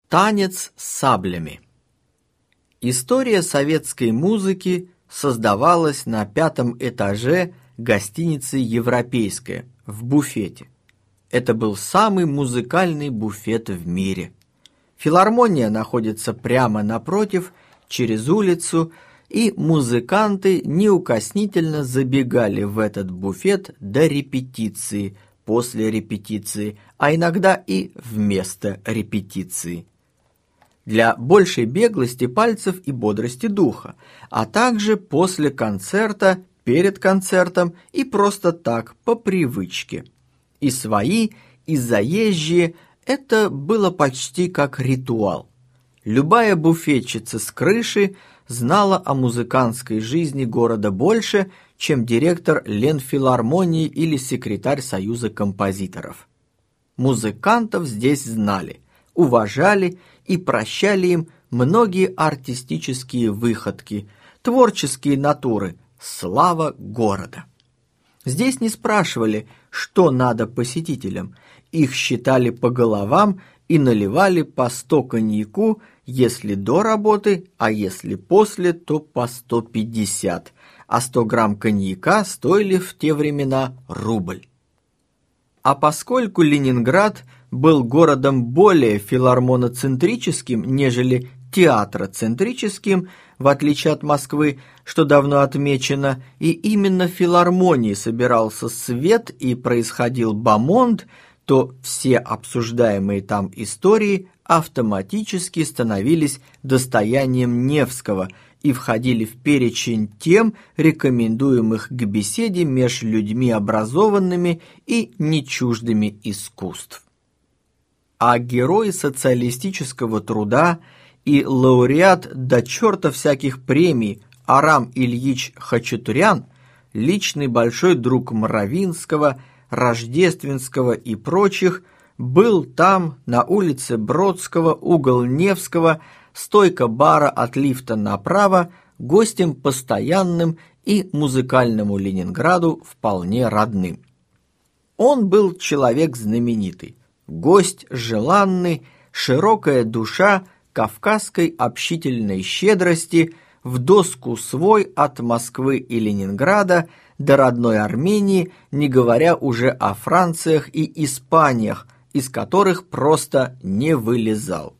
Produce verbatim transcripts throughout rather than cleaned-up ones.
Танец с саблями. История советской музыки создавалась на пятом этаже гостиницы «Европейская» в буфете. Это был самый музыкальный буфет в мире. Филармония находится прямо напротив, через улицу, и музыканты неукоснительно забегали в этот буфет до репетиции, после репетиции, а иногда и вместо репетиции. Для большей беглости пальцев и бодрости духа, а также после концерта, перед концертом и просто так, по привычке. И свои, и заезжие – это было почти как ритуал. Любая буфетчица с крыши знала о музыкантской жизни города больше, чем директор Ленфилармонии или секретарь Союза композиторов. Музыкантов здесь знали, уважали и прощали им многие артистические выходки, творческие натуры, слава города. Здесь не спрашивали, что надо посетителям, их считали по головам и наливали по сто коньяку, если до работы, а если после, то по сто пятьдесят, а сто грамм коньяка стоили в те времена рубль. А поскольку Ленинград был городом более филармоноцентрическим, нежели театроцентрическим, в отличие от Москвы, что давно отмечено, и именно в филармонии собирался свет и происходил бомонд, то все обсуждаемые там истории автоматически становились достоянием Невского и входили в перечень тем, рекомендуемых к беседе меж людьми образованными и нечуждыми искусств. А герой социалистического труда и лауреат до черта всяких премий Арам Ильич Хачатурян, личный большой друг Мравинского, Рождественского и прочих, был там, на улице Бродского, угол Невского, стойка бара от лифта направо, гостем постоянным и музыкальному Ленинграду вполне родным. Он был человек знаменитый, гость желанный, широкая душа кавказской общительной щедрости, в доску свой от Москвы и Ленинграда до родной Армении, не говоря уже о Франциях и Испаниях, из которых просто не вылезал.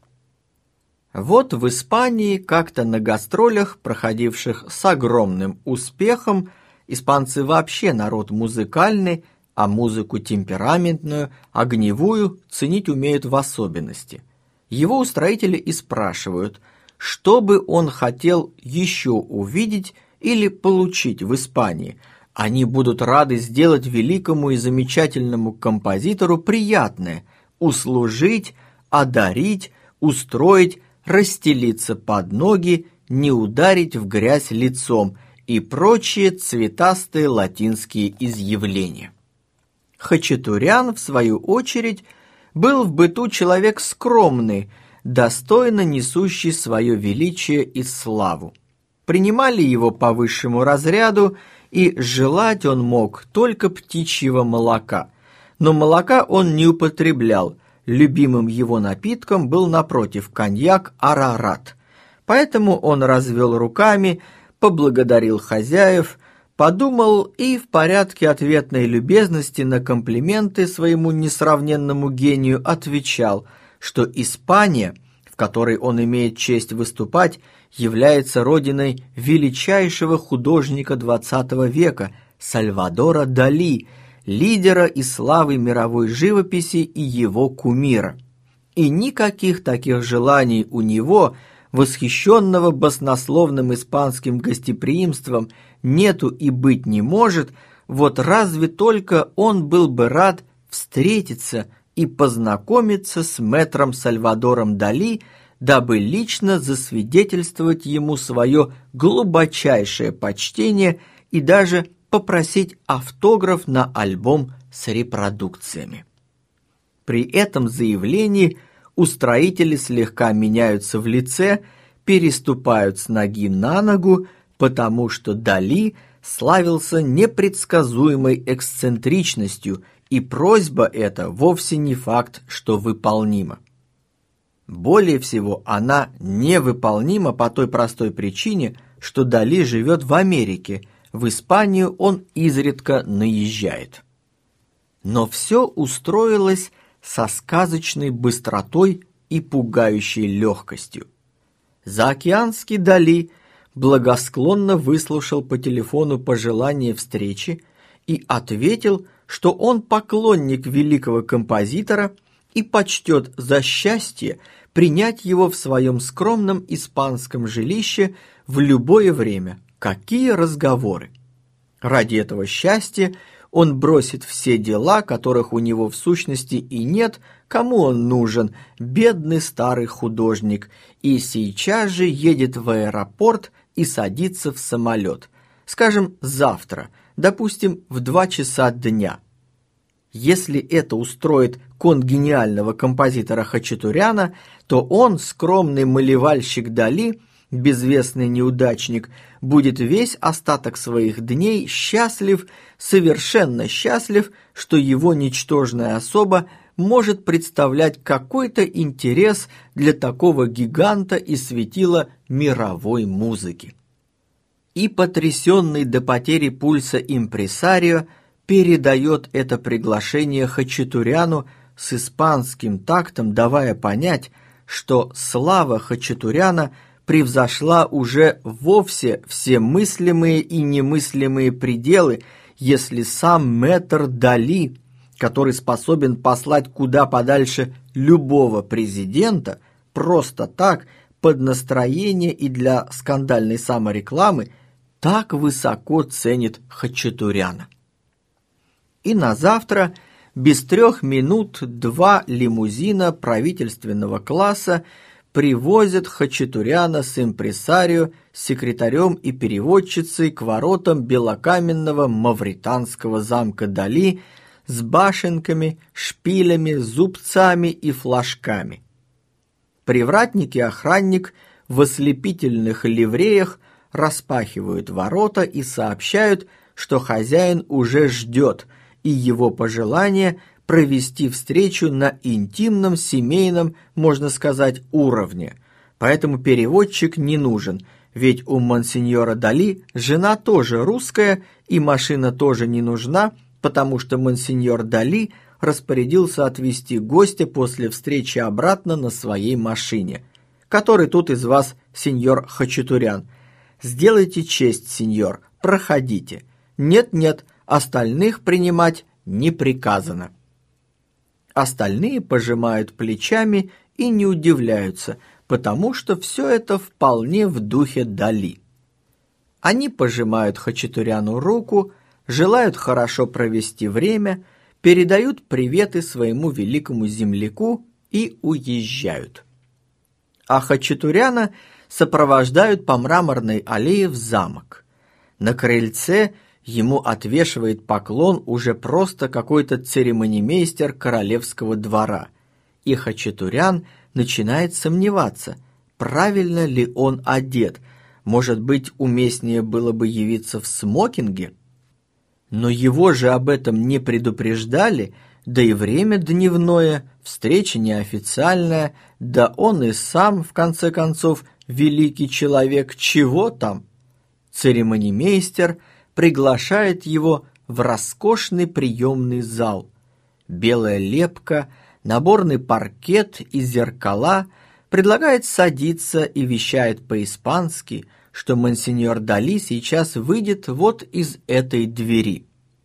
Вот в Испании как-то на гастролях, проходивших с огромным успехом, испанцы вообще народ музыкальный, а музыку темпераментную, огневую ценить умеют в особенности. Его устроители и спрашивают, что бы он хотел еще увидеть или получить в Испании. Они будут рады сделать великому и замечательному композитору приятное – услужить, одарить, устроить, расстелиться под ноги, не ударить в грязь лицом и прочие цветастые латинские изъявления. Хачатурян, в свою очередь, был в быту человек скромный, достойно несущий свое величие и славу. Принимали его по высшему разряду, и желать он мог только птичьего молока. Но молока он не употреблял, любимым его напитком был, напротив, коньяк «Арарат». Поэтому он развел руками, поблагодарил хозяев, подумал и в порядке ответной любезности на комплименты своему несравненному гению отвечал, что Испания, в которой он имеет честь выступать, является родиной величайшего художника двадцатого века Сальвадора Дали, лидера и славы мировой живописи и его кумира. И никаких таких желаний у него, восхищенного баснословным испанским гостеприимством, нету и быть не может, вот разве только он был бы рад встретиться и познакомиться с мэтром Сальвадором Дали, дабы лично засвидетельствовать ему свое глубочайшее почтение и даже попросить автограф на альбом с репродукциями. При этом заявлении устроители слегка меняются в лице, переступают с ноги на ногу, потому что Дали славился непредсказуемой эксцентричностью, и просьба эта вовсе не факт, что выполнима. Более всего, она невыполнима по той простой причине, что Дали живет в Америке, в Испанию он изредка наезжает. Но все устроилось со сказочной быстротой и пугающей легкостью. Заокеанский Дали благосклонно выслушал по телефону пожелание встречи и ответил, что он поклонник великого композитора и почтет за счастье принять его в своем скромном испанском жилище в любое время. Какие разговоры! Ради этого счастья он бросит все дела, которых у него в сущности и нет, кому он нужен, бедный старый художник, и сейчас же едет в аэропорт и садится в самолет. Скажем, завтра, допустим, в два часа дня. Если это устроит конгениального композитора Хачатуряна, то он, скромный малевальщик Дали, безвестный неудачник, будет весь остаток своих дней счастлив, совершенно счастлив, что его ничтожная особа может представлять какой-то интерес для такого гиганта и светила мировой музыки. И потрясенный до потери пульса импресарио передает это приглашение Хачатуряну с испанским тактом, давая понять, что слава Хачатуряна превзошла уже вовсе все мыслимые и немыслимые пределы, если сам мэтр Дали, который способен послать куда подальше любого президента, просто так, под настроение и для скандальной саморекламы, так высоко ценит Хачатуряна. И на завтра, без трех минут, два лимузина правительственного класса привозят Хачатуряна с импресарио, секретарем и переводчицей к воротам белокаменного мавританского замка Дали с башенками, шпилями, зубцами и флажками. Привратник и охранник в ослепительных ливреях распахивают ворота и сообщают, что хозяин уже ждет, и его пожелание провести встречу на интимном, семейном, можно сказать, уровне. Поэтому переводчик не нужен, ведь у монсеньора Дали жена тоже русская, и машина тоже не нужна, потому что монсеньор Дали распорядился отвезти гостя после встречи обратно на своей машине. Который тут из вас сеньор Хачатурян? Сделайте честь, сеньор, проходите. Нет-нет, остальных принимать не приказано. Остальные пожимают плечами и не удивляются, потому что все это вполне в духе Дали. Они пожимают Хачатуряну руку, желают хорошо провести время, передают приветы своему великому земляку и уезжают. А Хачатуряна сопровождают по мраморной аллее в замок. На крыльце ему отвешивает поклон уже просто какой-то церемонимейстер королевского двора, и Хачатурян начинает сомневаться, правильно ли он одет, может быть, уместнее было бы явиться в смокинге? Но его же об этом не предупреждали, да и время дневное, встреча неофициальная, да он и сам, в конце концов, великий человек, чего там? Церемонимейстер приглашает его в роскошный приемный зал. Белая лепка, наборный паркет и зеркала, предлагает садиться и вещает по-испански, что монсеньор Дали сейчас выйдет вот из этой двери.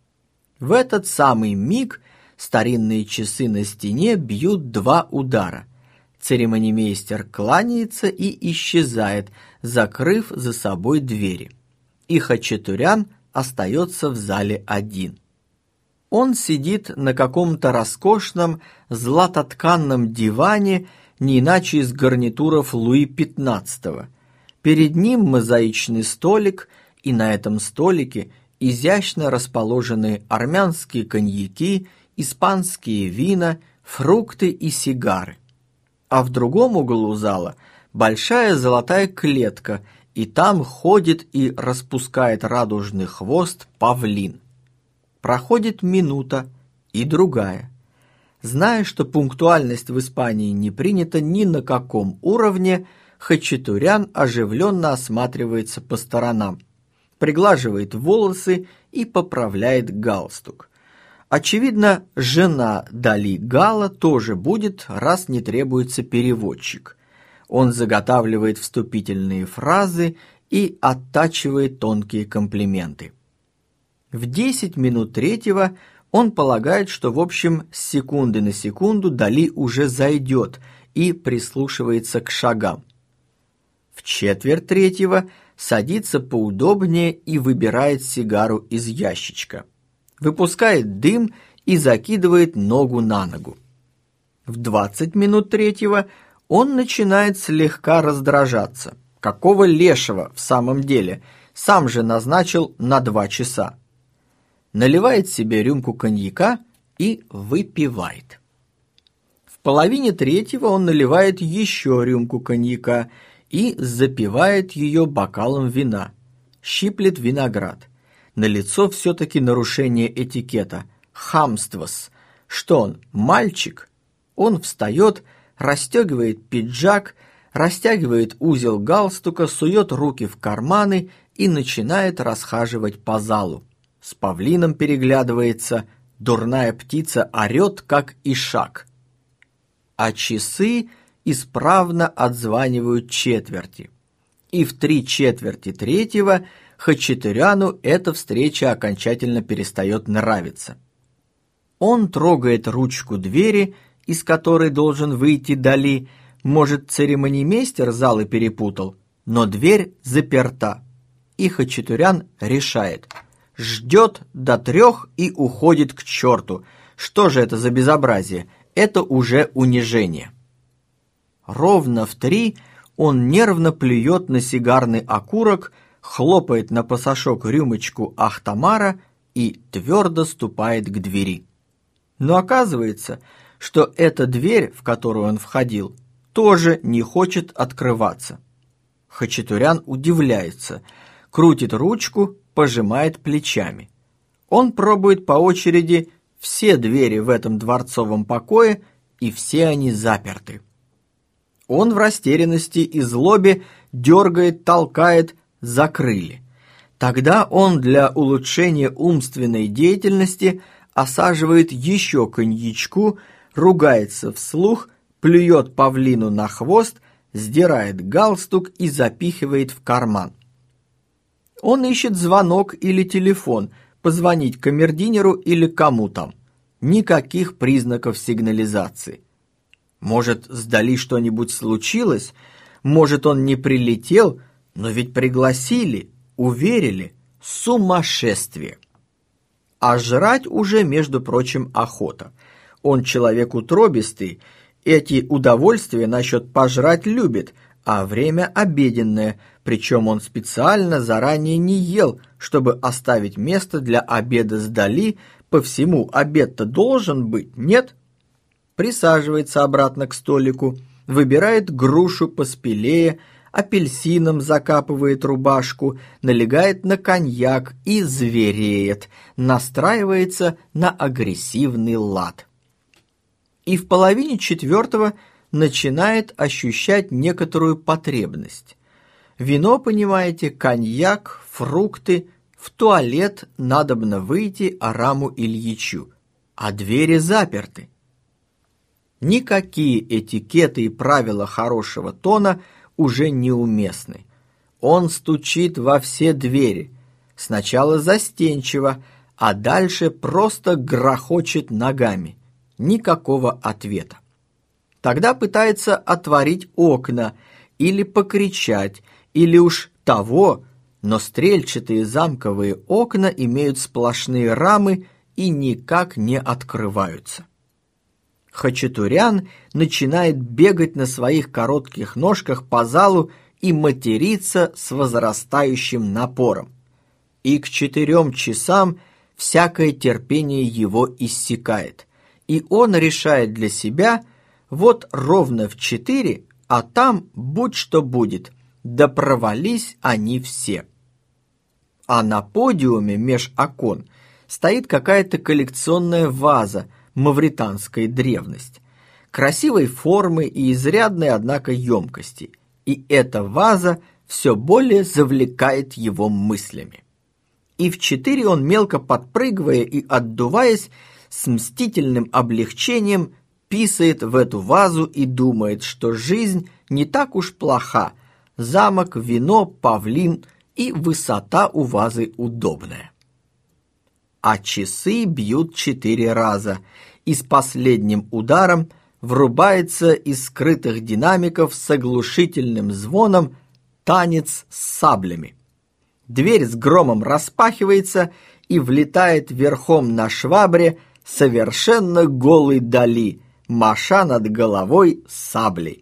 В этот самый миг старинные часы на стене бьют два удара. Церемонимейстер кланяется и исчезает, закрыв за собой двери. И Хачатурян остается в зале один. Он сидит на каком-то роскошном златотканном диване, не иначе из гарнитуров Луи пятнадцатого. Перед ним мозаичный столик, и на этом столике изящно расположены армянские коньяки, испанские вина, фрукты и сигары. А в другом углу зала большая золотая клетка, и там ходит и распускает радужный хвост павлин. Проходит минута и другая. Зная, что пунктуальность в Испании не принята ни на каком уровне, Хачатурян оживленно осматривается по сторонам, приглаживает волосы и поправляет галстук. Очевидно, жена Дали Гала тоже будет, раз не требуется переводчик. Он заготавливает вступительные фразы и оттачивает тонкие комплименты. В десять минут третьего он полагает, что в общем с секунды на секунду Дали уже зайдет и прислушивается к шагам. В четверть третьего садится поудобнее и выбирает сигару из ящичка. Выпускает дым и закидывает ногу на ногу. В двадцать минут третьего он начинает слегка раздражаться. Какого лешего в самом деле? Сам же назначил на два часа. Наливает себе рюмку коньяка и выпивает. В половине третьего он наливает еще рюмку коньяка и запивает ее бокалом вина. Щиплет виноград. Налицо все-таки нарушение этикета. Хамствос. Что он, мальчик? Он встает, расстегивает пиджак, растягивает узел галстука, сует руки в карманы и начинает расхаживать по залу. С павлином переглядывается, дурная птица орет, как ишак. А часы исправно отзванивают четверти. И в три четверти третьего Хачатуряну эта встреча окончательно перестает нравиться. Он трогает ручку двери, из которой должен выйти Дали. Может, церемонимейстер залы перепутал, но дверь заперта. И Хачатурян решает, ждет до трех и уходит к черту. Что же это за безобразие? Это уже унижение. Ровно в три он нервно плюет на сигарный окурок, хлопает на пасашок рюмочку Ахтамара и твердо ступает к двери. Но оказывается, что эта дверь, в которую он входил, тоже не хочет открываться. Хачатурян удивляется, крутит ручку, пожимает плечами. Он пробует по очереди все двери в этом дворцовом покое, и все они заперты. Он в растерянности и злобе дергает, толкает, закрыли. Тогда он для улучшения умственной деятельности осаживает еще коньячку, ругается вслух, плюет павлину на хвост, сдирает галстук и запихивает в карман. Он ищет звонок или телефон, позвонить камердинеру или кому там. Никаких признаков сигнализации. Может, с Дали что-нибудь случилось? Может, он не прилетел? Но ведь пригласили, уверили. Сумасшествие! А жрать уже, между прочим, охота. Он человек утробистый, эти удовольствия насчет пожрать любит, а время обеденное, причем он специально заранее не ел, чтобы оставить место для обеда с Дали. По всему обед-то должен быть, нет? Присаживается обратно к столику, выбирает грушу поспелее, апельсином закапывает рубашку, налегает на коньяк и звереет, настраивается на агрессивный лад. И в половине четвертого начинает ощущать некоторую потребность. Вино, понимаете, коньяк, фрукты, в туалет надобно выйти Араму Ильичу, а двери заперты. Никакие этикеты и правила хорошего тона уже неуместны. Он стучит во все двери, сначала застенчиво, а дальше просто грохочет ногами. Никакого ответа. Тогда пытается отворить окна или покричать, или уж того, но стрельчатые замковые окна имеют сплошные рамы и никак не открываются. Хачатурян начинает бегать на своих коротких ножках по залу и материться с возрастающим напором. И к четырем часам всякое терпение его иссякает, и он решает для себя, вот ровно в четыре, а там будь что будет, да провались они все. А на подиуме меж окон стоит какая-то коллекционная ваза, мавританская древность, красивой формы и изрядной, однако, емкости, и эта ваза все более завлекает его мыслями. И в четыре он, мелко подпрыгивая и отдуваясь, с мстительным облегчением писает в эту вазу и думает, что жизнь не так уж плоха, замок, вино, павлин и высота у вазы удобная. А часы бьют четыре раза, и с последним ударом врубается из скрытых динамиков с оглушительным звоном танец с саблями. Дверь с громом распахивается, и влетает верхом на швабре совершенно голый Дали, маша над головой саблей.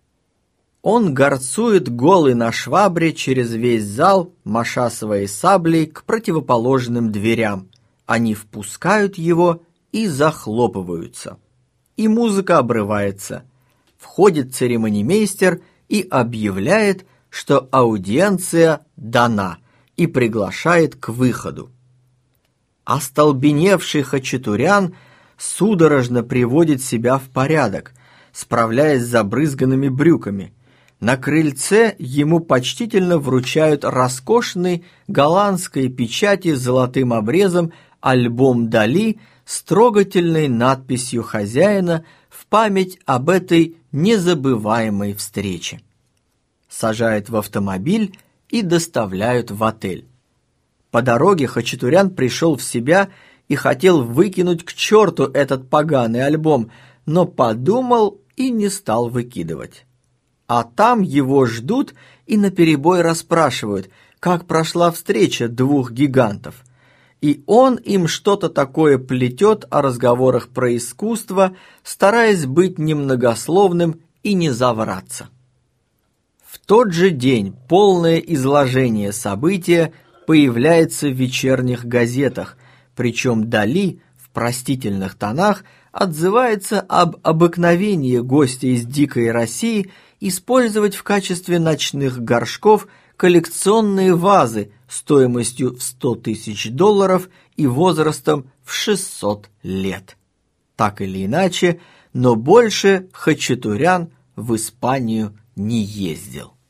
Он горцует голый на швабре через весь зал, маша своей саблей к противоположным дверям. Они впускают его и захлопываются. И музыка обрывается. Входит церемонимейстер и объявляет, что аудиенция дана, и приглашает к выходу. Остолбеневший Хачатурян судорожно приводит себя в порядок, справляясь с забрызганными брюками. На крыльце ему почтительно вручают роскошный голландской печати с золотым обрезом альбом Дали с трогательной надписью хозяина в память об этой незабываемой встрече. Сажают в автомобиль и доставляют в отель. По дороге Хачатурян пришел в себя и хотел выкинуть к черту этот поганый альбом, но подумал и не стал выкидывать. А там его ждут и наперебой расспрашивают, как прошла встреча двух гигантов. И он им что-то такое плетет о разговорах про искусство, стараясь быть немногословным и не завраться. В тот же день полное изложение события появляется в вечерних газетах, причем Дали в простительных тонах отзывается об обыкновении гостя из дикой России использовать в качестве ночных горшков коллекционные вазы стоимостью в сто тысяч долларов и возрастом в шестьсот лет. Так или иначе, но больше Хачатурян в Испанию не ездил.